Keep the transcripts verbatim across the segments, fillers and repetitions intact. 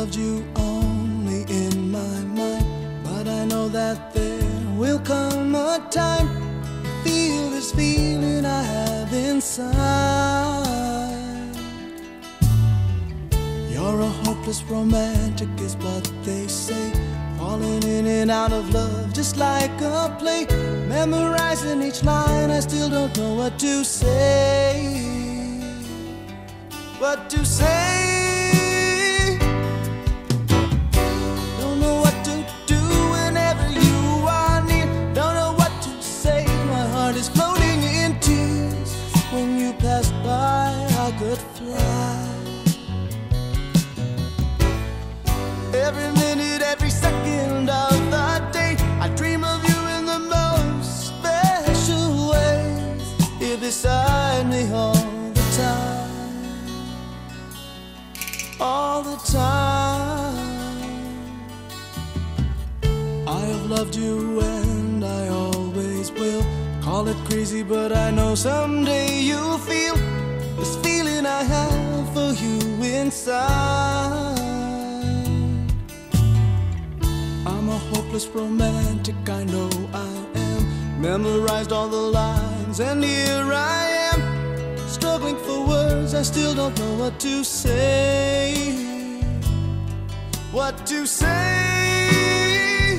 loved you only in my mind, but I know that there will come a time to feel this feeling I have inside. You're a hopeless romantic is what they say, falling in and out of love just like a play. Memorizing each line, I still don't know what to say. What to say? Don't know what to do whenever you are near. Don't know what to say. My heart is floating in tears. When you pass by, I could fly. Every minute, every second of the day, I dream of you in the most special way. You're beside me all the time, all the time. I have loved you and I always will. Call it crazy, but I know someday you'll feel this feeling I have for you inside. I'm a hopeless romantic, I know I am. Memorized all the lines and here I am, struggling for words, I still don't know what to say. What to say?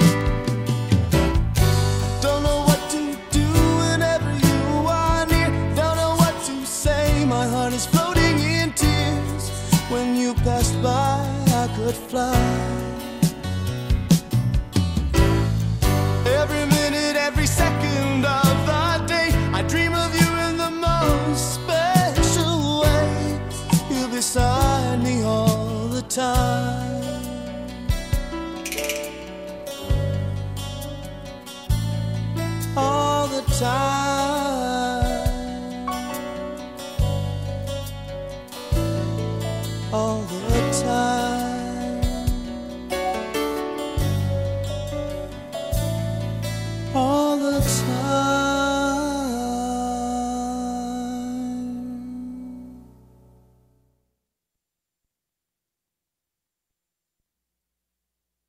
Don't know what to do whenever you are near. Don't know what to say, my heart is floating in tears. When you passed by, I could fly. Every minute, every second of the day, I dream of you in the most special way. You're beside me all the time, all the time.